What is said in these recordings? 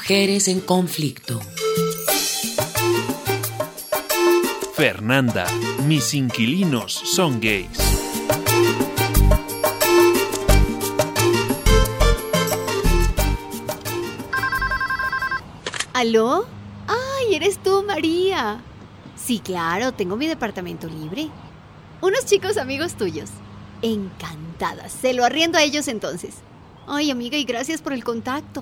Mujeres en conflicto. Fernanda, mis inquilinos son gays. ¿Aló? ¡Ay, eres tú, María! Sí, claro, tengo mi departamento libre. Unos chicos amigos tuyos. Encantada, se lo arriendo a ellos entonces. Ay, amiga, y gracias por el contacto.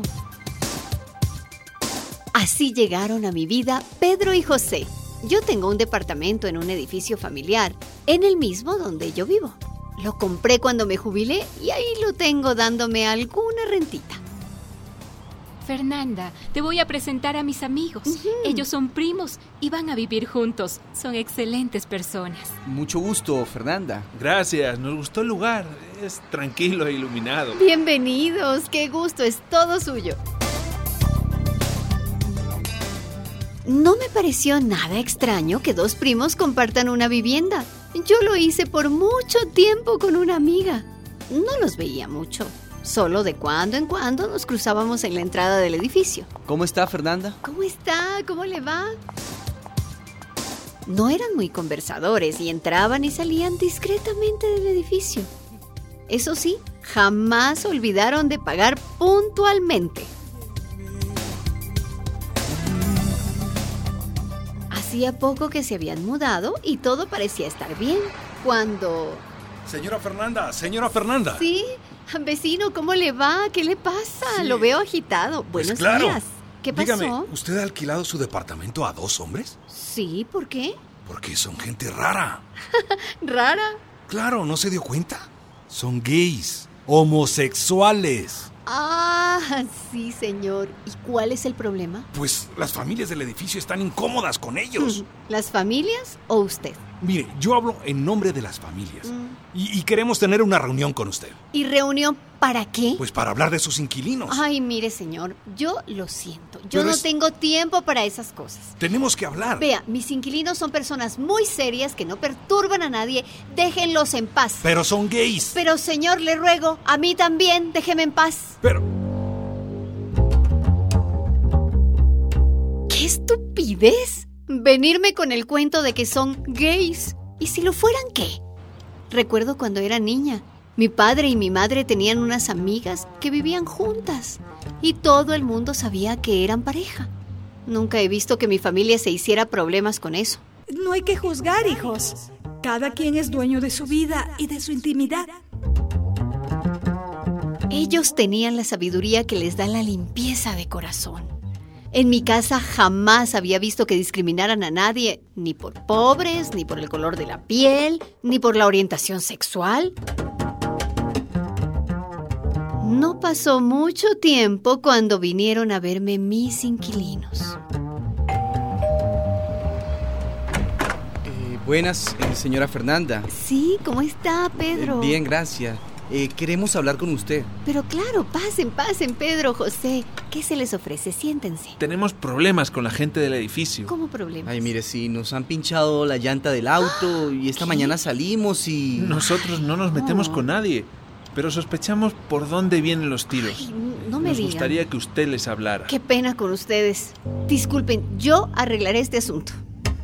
Así llegaron a mi vida Pedro y José. Yo tengo un departamento en un edificio familiar, en el mismo donde yo vivo. Lo compré cuando me jubilé y ahí lo tengo dándome alguna rentita. Fernanda, te voy a presentar a mis amigos. Ellos son primos y van a vivir juntos. Son excelentes personas. Mucho gusto, Fernanda. Gracias, nos gustó el lugar. Es tranquilo e iluminado. Bienvenidos, qué gusto, es todo suyo. No me pareció nada extraño que dos primos compartan una vivienda. Yo lo hice por mucho tiempo con una amiga. No los veía mucho. Solo de cuando en cuando nos cruzábamos en la entrada del edificio. ¿Cómo está, Fernanda? ¿Cómo está? ¿Cómo le va? No eran muy conversadores y entraban y salían discretamente del edificio. Eso sí, jamás olvidaron de pagar puntualmente. Hacía poco que se habían mudado y todo parecía estar bien, cuando... Señora Fernanda. Sí, vecino, ¿cómo le va? ¿Qué le pasa? Sí. Lo veo agitado. Pues Buenos claro. días. ¿Qué pasó? Dígame, ¿usted ha alquilado su departamento a dos hombres? Sí, ¿por qué? Porque son gente rara. ¿Rara? Claro, ¿no se dio cuenta? Son gays, homosexuales. Ah, sí, señor. ¿Y cuál es el problema? Pues las familias del edificio están incómodas con ellos. ¿Las familias o usted? Mire, yo hablo en nombre de las familias. Y queremos tener una reunión con usted. ¿Y reunión para qué? Pues para hablar de sus inquilinos. Ay, mire, señor, yo lo siento. Yo Pero no tengo tiempo para esas cosas. Tenemos que hablar. Vea, mis inquilinos son personas muy serias que no perturban a nadie. Déjenlos en paz. Pero son gays. Pero, señor, le ruego, a mí también, déjeme en paz. Pero... ¡Qué estupidez! Venirme con el cuento de que son gays. ¿Y si lo fueran qué? Recuerdo cuando era niña. Mi padre y mi madre tenían unas amigas que vivían juntas. Y todo el mundo sabía que eran pareja. Nunca he visto que mi familia se hiciera problemas con eso. No hay que juzgar, hijos. Cada quien es dueño de su vida y de su intimidad. Ellos tenían la sabiduría que les da la limpieza de corazón. En mi casa jamás había visto que discriminaran a nadie, ni por pobres, ni por el color de la piel, ni por la orientación sexual. No pasó mucho tiempo cuando vinieron a verme mis inquilinos. Buenas, señora Fernanda. Sí, ¿cómo está, Pedro? Bien, gracias. Queremos hablar con usted. Pero claro, pasen, Pedro, José. ¿Qué se les ofrece? Siéntense. Tenemos problemas con la gente del edificio. ¿Cómo problemas? Ay, mire, sí, nos han pinchado la llanta del auto y esta mañana salimos y... Nosotros no nos metemos con nadie, pero sospechamos por dónde vienen los tiros. Ay, no me Nos digan. gustaría que usted les hablara. Qué pena con ustedes. Disculpen, yo arreglaré este asunto.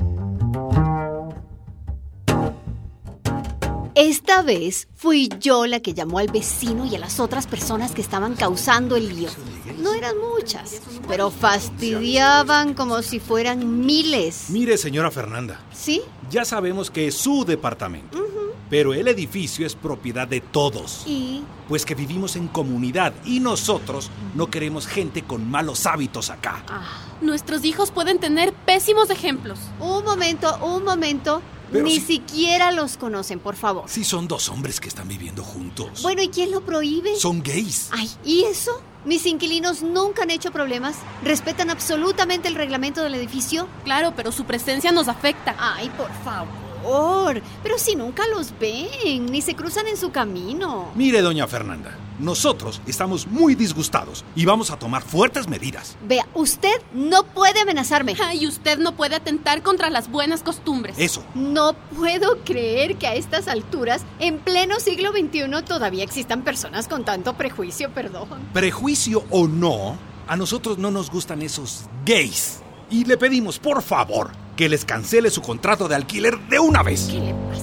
Esta vez fui yo la que llamó al vecino y a las otras personas que estaban causando el lío. No eran muchas, pero fastidiaban como si fueran miles. Mire, señora Fernanda, ¿Sí? ya sabemos que es su departamento, pero el edificio es propiedad de todos. ¿Y? Pues que vivimos en comunidad y nosotros no queremos gente con malos hábitos acá. Nuestros hijos pueden tener pésimos ejemplos. Un momento. Pero Ni si- siquiera los conocen, por favor. Sí, son dos hombres que están viviendo juntos. Bueno, ¿y quién lo prohíbe? Son gays. Ay, ¿y eso? Mis inquilinos nunca han hecho problemas. Respetan absolutamente el reglamento del edificio. Claro, pero su presencia nos afecta. Ay, por favor. Pero si nunca los ven, ni se cruzan en su camino. Mire, doña Fernanda, nosotros estamos muy disgustados y vamos a tomar fuertes medidas. Vea, usted no puede amenazarme. Y usted no puede atentar contra las buenas costumbres. Eso. No puedo creer que a estas alturas, en pleno siglo XXI, todavía existan personas con tanto prejuicio, perdón. Prejuicio o no, A nosotros no nos gustan esos gays. Y le pedimos, por favor, que les cancele su contrato de alquiler de una vez. ¿Qué le pasa?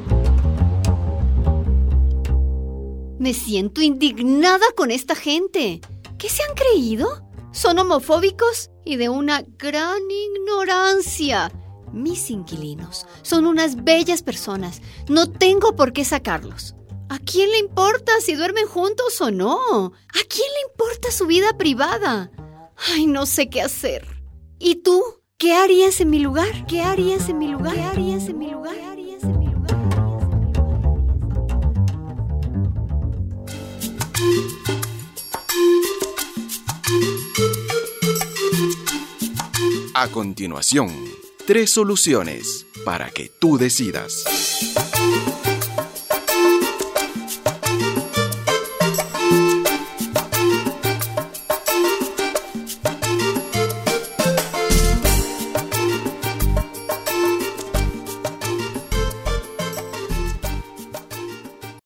Me siento indignada con esta gente. ¿Qué se han creído? Son homofóbicos y de una gran ignorancia. Mis inquilinos son unas bellas personas. No tengo por qué sacarlos. ¿A quién le importa si duermen juntos o no? ¿A quién le importa su vida privada? Ay, no sé qué hacer. ¿Y tú? ¿Qué harías en mi lugar? ¿Qué harías en mi lugar? ¿Qué harías en mi lugar? ¿Qué harías en mi lugar? A continuación, 3 soluciones para que tú decidas.